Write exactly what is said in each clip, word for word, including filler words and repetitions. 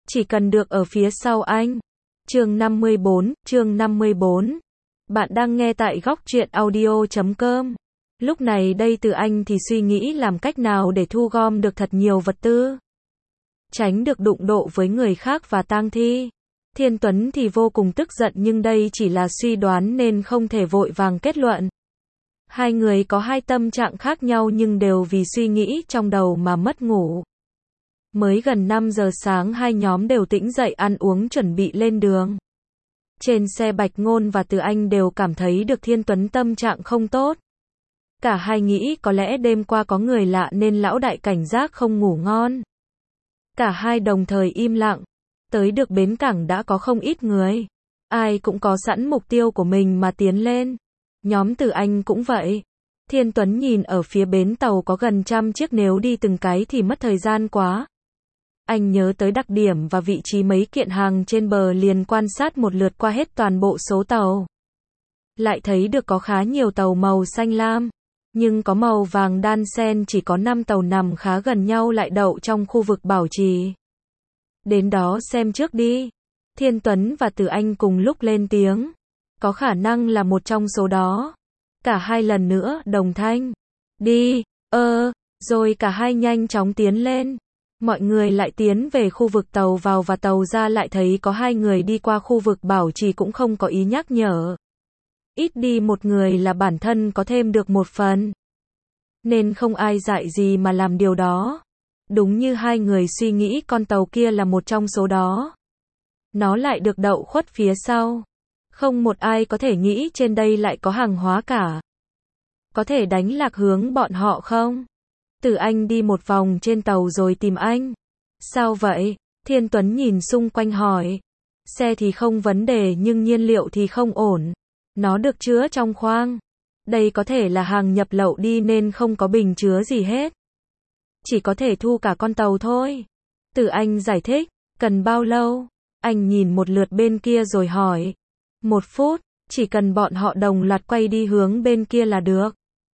chỉ cần được ở phía sau anh. Chương năm mươi bốn, chương năm mươi bốn. Bạn đang nghe tại góc truyện audio chấm com. Lúc này đây Từ Anh thì suy nghĩ làm cách nào để thu gom được thật nhiều vật tư. Tránh được đụng độ với người khác và tang thi. Thiên Tuấn thì vô cùng tức giận nhưng đây chỉ là suy đoán nên không thể vội vàng kết luận. Hai người có hai tâm trạng khác nhau nhưng đều vì suy nghĩ trong đầu mà mất ngủ. Mới gần năm giờ sáng hai nhóm đều tỉnh dậy ăn uống chuẩn bị lên đường. Trên xe Bạch Ngôn và Từ Anh đều cảm thấy được Thiên Tuấn tâm trạng không tốt. Cả hai nghĩ có lẽ đêm qua có người lạ nên lão đại cảnh giác không ngủ ngon. Cả hai đồng thời im lặng. Tới được bến cảng đã có không ít người. Ai cũng có sẵn mục tiêu của mình mà tiến lên. Nhóm Từ Anh cũng vậy. Thiên Tuấn nhìn ở phía bến tàu có gần trăm chiếc, nếu đi từng cái thì mất thời gian quá. Anh nhớ tới đặc điểm và vị trí mấy kiện hàng trên bờ liền quan sát một lượt qua hết toàn bộ số tàu. Lại thấy được có khá nhiều tàu màu xanh lam. Nhưng có màu vàng đan xen, chỉ có năm tàu nằm khá gần nhau lại đậu trong khu vực bảo trì. Đến đó xem trước đi. Thiên Tuấn và Từ Anh cùng lúc lên tiếng. Có khả năng là một trong số đó. Cả hai lần nữa đồng thanh. Đi, ơ, rồi cả hai nhanh chóng tiến lên. Mọi người lại tiến về khu vực tàu vào và tàu ra, lại thấy có hai người đi qua khu vực bảo trì cũng không có ý nhắc nhở. Ít đi một người là bản thân có thêm được một phần. Nên không ai dại gì mà làm điều đó. Đúng như hai người suy nghĩ, con tàu kia là một trong số đó. Nó lại được đậu khuất phía sau. Không một ai có thể nghĩ trên đây lại có hàng hóa cả. Có thể đánh lạc hướng bọn họ không? Từ Anh đi một vòng trên tàu rồi tìm anh. Sao vậy? Thiên Tuấn nhìn xung quanh hỏi. Xe thì không vấn đề nhưng nhiên liệu thì không ổn. Nó được chứa trong khoang. Đây có thể là hàng nhập lậu đi nên không có bình chứa gì hết. Chỉ có thể thu cả con tàu thôi. Từ Anh giải thích. Cần bao lâu? Anh nhìn một lượt bên kia rồi hỏi. Một phút, chỉ cần bọn họ đồng loạt quay đi hướng bên kia là được.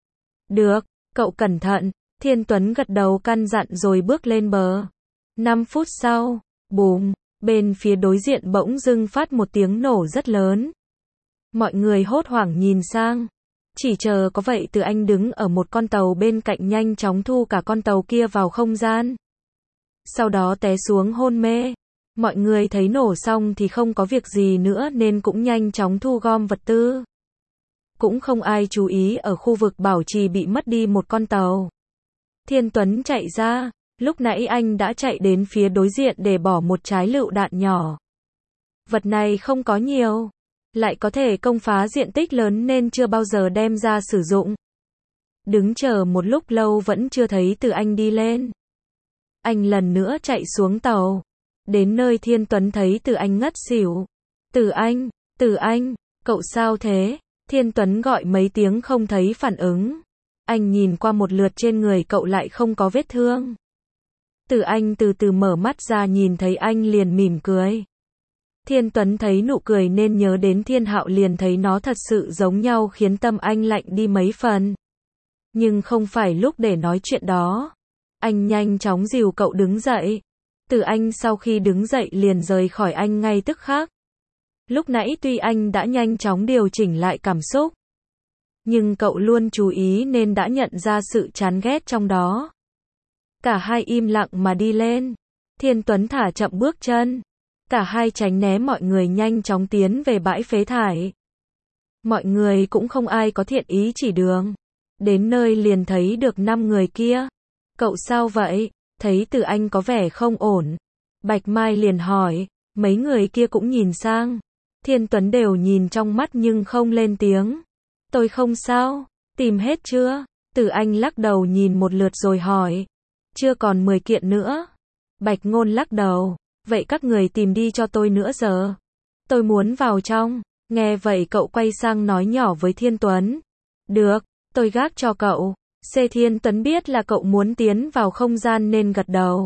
Được, cậu cẩn thận. Thiên Tuấn gật đầu căn dặn rồi bước lên bờ. Năm phút sau, bùm, bên phía đối diện bỗng dưng phát một tiếng nổ rất lớn. Mọi người hốt hoảng nhìn sang. Chỉ chờ có vậy Từ Anh đứng ở một con tàu bên cạnh nhanh chóng thu cả con tàu kia vào không gian. Sau đó té xuống hôn mê. Mọi người thấy nổ xong thì không có việc gì nữa nên cũng nhanh chóng thu gom vật tư. Cũng không ai chú ý ở khu vực bảo trì bị mất đi một con tàu. Thiên Tuấn chạy ra, lúc nãy anh đã chạy đến phía đối diện để bỏ một trái lựu đạn nhỏ. Vật này không có nhiều, lại có thể công phá diện tích lớn nên chưa bao giờ đem ra sử dụng. Đứng chờ một lúc lâu vẫn chưa thấy Từ Anh đi lên. Anh lần nữa chạy xuống tàu. Đến nơi Thiên Tuấn thấy Từ Anh ngất xỉu. Từ Anh, Từ Anh, cậu sao thế? Thiên Tuấn gọi mấy tiếng không thấy phản ứng. Anh nhìn qua một lượt trên người cậu lại không có vết thương. Từ Anh từ từ mở mắt ra, nhìn thấy anh liền mỉm cười. Thiên Tuấn thấy nụ cười nên nhớ đến Thiên Hạo, liền thấy nó thật sự giống nhau khiến tâm anh lạnh đi mấy phần. Nhưng không phải lúc để nói chuyện đó. Anh nhanh chóng dìu cậu đứng dậy. Từ Anh sau khi đứng dậy liền rời khỏi anh ngay tức khắc. Lúc nãy tuy anh đã nhanh chóng điều chỉnh lại cảm xúc, nhưng cậu luôn chú ý nên đã nhận ra sự chán ghét trong đó. Cả hai im lặng mà đi lên. Thiên Tuấn thả chậm bước chân. Cả hai tránh né mọi người nhanh chóng tiến về bãi phế thải. Mọi người cũng không ai có thiện ý chỉ đường. Đến nơi liền thấy được năm người kia. Cậu sao vậy? Thấy Từ Anh có vẻ không ổn. Bạch Mai liền hỏi. Mấy người kia cũng nhìn sang. Thiên Tuấn đều nhìn trong mắt nhưng không lên tiếng. Tôi không sao. Tìm hết chưa? Từ Anh lắc đầu nhìn một lượt rồi hỏi. Chưa, còn mười kiện nữa. Bạch Ngôn lắc đầu. Vậy các người tìm đi cho tôi nữa giờ. Tôi muốn vào trong. Nghe vậy cậu quay sang nói nhỏ với Thiên Tuấn. Được, tôi gác cho cậu. C. Thiên Tuấn biết là cậu muốn tiến vào không gian nên gật đầu.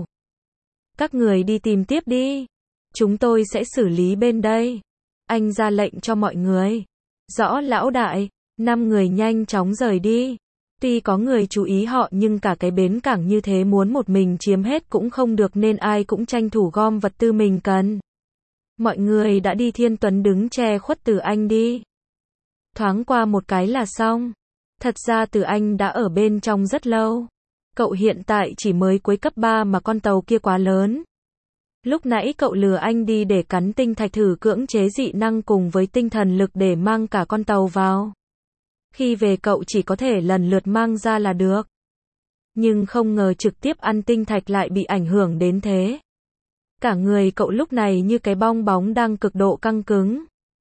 Các người đi tìm tiếp đi. Chúng tôi sẽ xử lý bên đây. Anh ra lệnh cho mọi người. Rõ lão đại. Năm người nhanh chóng rời đi. Tuy có người chú ý họ nhưng cả cái bến cảng như thế muốn một mình chiếm hết cũng không được nên ai cũng tranh thủ gom vật tư mình cần. Mọi người đã đi, Thiên Tuấn đứng che khuất Từ Anh đi. Thoáng qua một cái là xong. Thật ra Từ Anh đã ở bên trong rất lâu. Cậu hiện tại chỉ mới cuối cấp ba mà con tàu kia quá lớn. Lúc nãy cậu lừa anh đi để cắn tinh thạch thử cưỡng chế dị năng cùng với tinh thần lực để mang cả con tàu vào. Khi về cậu chỉ có thể lần lượt mang ra là được. Nhưng không ngờ trực tiếp ăn tinh thạch lại bị ảnh hưởng đến thế. Cả người cậu lúc này như cái bong bóng đang cực độ căng cứng.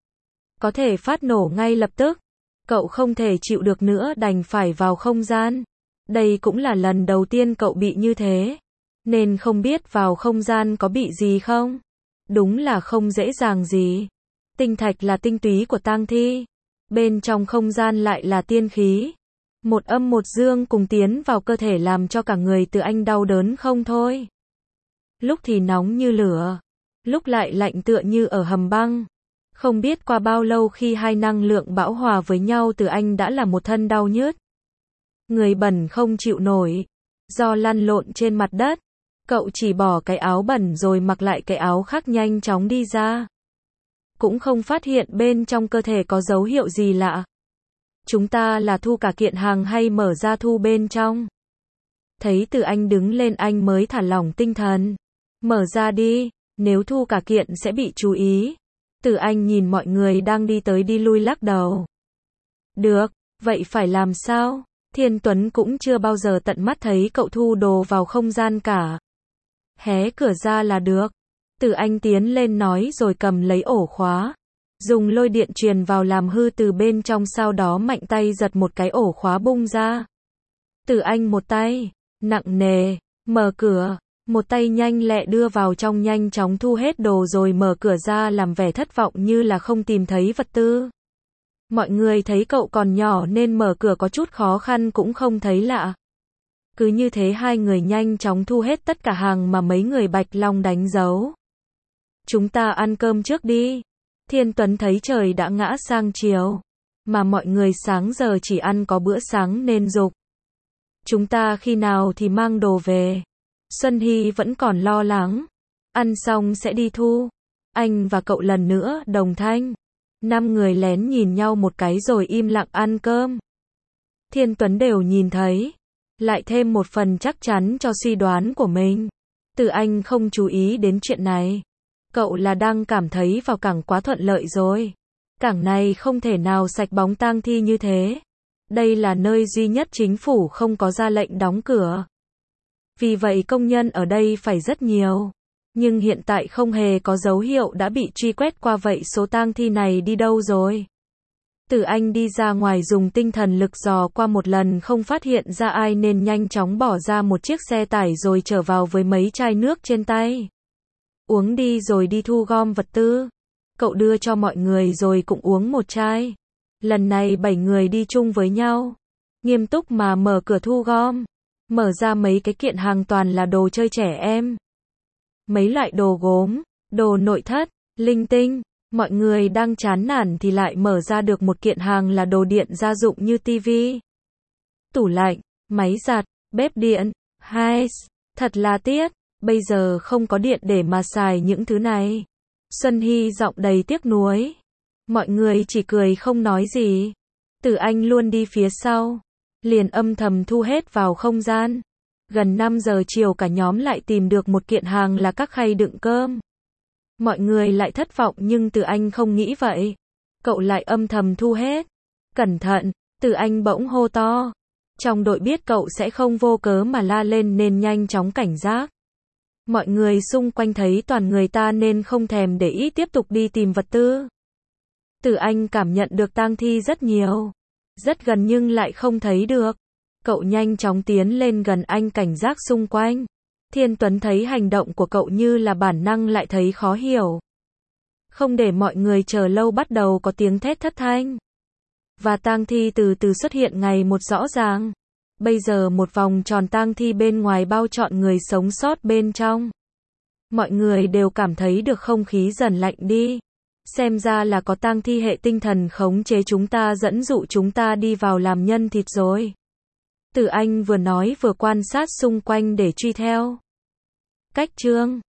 Có thể phát nổ ngay lập tức. Cậu không thể chịu được nữa đành phải vào không gian. Đây cũng là lần đầu tiên cậu bị như thế. Nên không biết vào không gian có bị gì không? Đúng là không dễ dàng gì. Tinh thạch là tinh túy của tang thi. Bên trong không gian lại là tiên khí. Một âm một dương cùng tiến vào cơ thể làm cho cả người Từ Anh đau đớn không thôi. Lúc thì nóng như lửa. Lúc lại lạnh tựa như ở hầm băng. Không biết qua bao lâu khi hai năng lượng bão hòa với nhau Từ Anh đã là một thân đau nhức. Người bẩn không chịu nổi. Do lăn lộn trên mặt đất. Cậu chỉ bỏ cái áo bẩn rồi mặc lại cái áo khác nhanh chóng đi ra. Cũng không phát hiện bên trong cơ thể có dấu hiệu gì lạ. Chúng ta là thu cả kiện hàng hay mở ra thu bên trong? Thấy Từ Anh đứng lên anh mới thả lỏng tinh thần. Mở ra đi, nếu thu cả kiện sẽ bị chú ý. Từ Anh nhìn mọi người đang đi tới đi lui lắc đầu. Được, vậy phải làm sao? Thiên Tuấn cũng chưa bao giờ tận mắt thấy cậu thu đồ vào không gian cả. Hé cửa ra là được. Từ Anh tiến lên nói rồi cầm lấy ổ khóa. Dùng lôi điện truyền vào làm hư từ bên trong sau đó mạnh tay giật một cái ổ khóa bung ra. Từ Anh một tay, nặng nề, mở cửa. Một tay nhanh lẹ đưa vào trong nhanh chóng thu hết đồ rồi mở cửa ra làm vẻ thất vọng như là không tìm thấy vật tư. Mọi người thấy cậu còn nhỏ nên mở cửa có chút khó khăn cũng không thấy lạ. Cứ như thế hai người nhanh chóng thu hết tất cả hàng mà mấy người Bạch Long đánh dấu. Chúng ta ăn cơm trước đi. Thiên Tuấn thấy trời đã ngã sang chiều. Mà mọi người sáng giờ chỉ ăn có bữa sáng nên dục. Chúng ta khi nào thì mang đồ về. Xuân Hy vẫn còn lo lắng. Ăn xong sẽ đi thu. Anh và cậu lần nữa đồng thanh. Năm người lén nhìn nhau một cái rồi im lặng ăn cơm. Thiên Tuấn đều nhìn thấy. Lại thêm một phần chắc chắn cho suy đoán của mình. Từ Anh không chú ý đến chuyện này. Cậu là đang cảm thấy vào cảng quá thuận lợi rồi. Cảng này không thể nào sạch bóng tang thi như thế. Đây là nơi duy nhất chính phủ không có ra lệnh đóng cửa. Vì vậy công nhân ở đây phải rất nhiều. Nhưng hiện tại không hề có dấu hiệu đã bị truy quét qua vậy số tang thi này đi đâu rồi. Từ Anh đi ra ngoài dùng tinh thần lực dò qua một lần không phát hiện ra ai nên nhanh chóng bỏ ra một chiếc xe tải rồi trở vào với mấy chai nước trên tay. Uống đi rồi đi thu gom vật tư. Cậu đưa cho mọi người rồi cũng uống một chai. Lần này bảy người đi chung với nhau. Nghiêm túc mà mở cửa thu gom. Mở ra mấy cái kiện hàng toàn là đồ chơi trẻ em. Mấy loại đồ gốm, đồ nội thất, linh tinh. Mọi người đang chán nản thì lại mở ra được một kiện hàng là đồ điện gia dụng như tivi, tủ lạnh, máy giặt, bếp điện. Hai, thật là tiếc, bây giờ không có điện để mà xài những thứ này. Xuân Hy giọng đầy tiếc nuối. Mọi người chỉ cười không nói gì. Từ Anh luôn đi phía sau. Liền âm thầm thu hết vào không gian. Gần năm giờ chiều cả nhóm lại tìm được một kiện hàng là các khay đựng cơm. Mọi người lại thất vọng nhưng Từ Anh không nghĩ vậy. Cậu lại âm thầm thu hết. Cẩn thận, Từ Anh bỗng hô to. Trong đội biết cậu sẽ không vô cớ mà la lên nên nhanh chóng cảnh giác. Mọi người xung quanh thấy toàn người ta nên không thèm để ý tiếp tục đi tìm vật tư. Từ Anh cảm nhận được tang thi rất nhiều. Rất gần nhưng lại không thấy được. Cậu nhanh chóng tiến lên gần anh cảnh giác xung quanh. Thiên Tuấn thấy hành động của cậu như là bản năng lại thấy khó hiểu. Không để mọi người chờ lâu bắt đầu có tiếng thét thất thanh. Và tang thi từ từ xuất hiện ngày một rõ ràng. Bây giờ một vòng tròn tang thi bên ngoài bao trọn người sống sót bên trong. Mọi người đều cảm thấy được không khí dần lạnh đi. Xem ra là có tang thi hệ tinh thần khống chế chúng ta dẫn dụ chúng ta đi vào làm nhân thịt rồi. Từ Anh vừa nói vừa quan sát xung quanh để truy theo. Cách chương